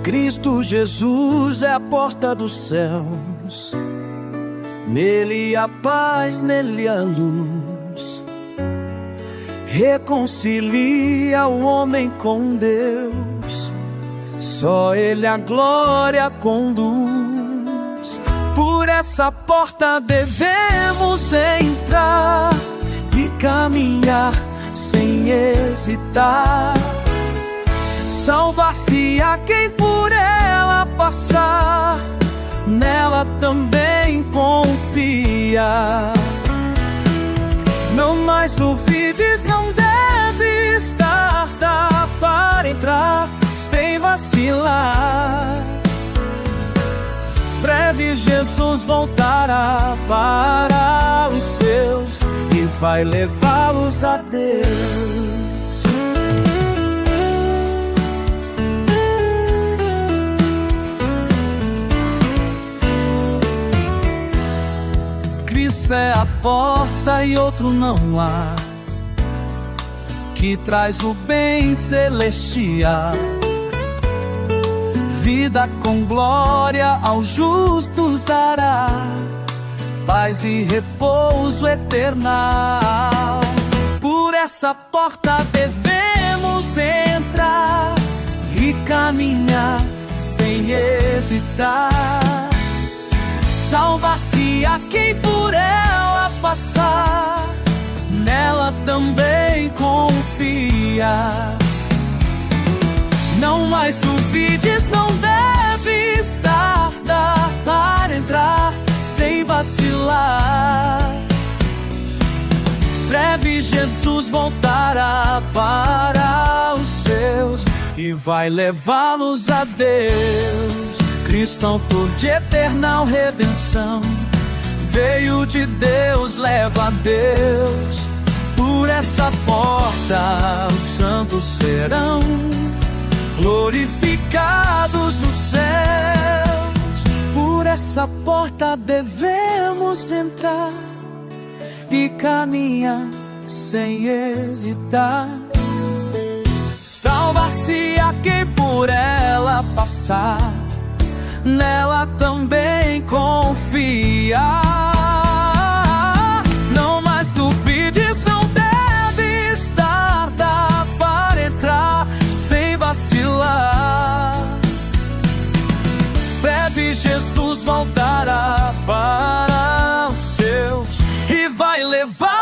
Cristo Jesus é a porta dos céus, nele a paz, nele a luz, reconcilia o homem com Deus, só ele a glória conduz. Por essa porta devemos entrar e caminhar sem hesitar. Salvar-se a quem por ela passar, nela também confia. Não mais duvides, não deve estar, dá para entrar sem vacilar. Breve Jesus voltará para os seus e vai levá-los a Deus. Cristo é a porta e outro não há, que traz o bem celestial, vida com glória aos justos dará, paz e repouso eternal. Por essa porta devemos entrar e caminhar sem hesitar. Salvar-se a quem por ela passar, nela também confia. Não mais duvides, não deve estar, dá para entrar sem vacilar. Breve Jesus voltará para os seus e vai levá-los a Deus. Cristo, autor de eterna redenção, veio de Deus, leva a Deus. Por essa porta os santos serão glorificados nos céus. Por essa porta devemos entrar e caminhar sem hesitar. Salvar-se a quem por ela passar, nela também confia. Não mais duvides, não deve estar, dá para entrar sem vacilar. Breve Jesus voltará para os seus e vai levar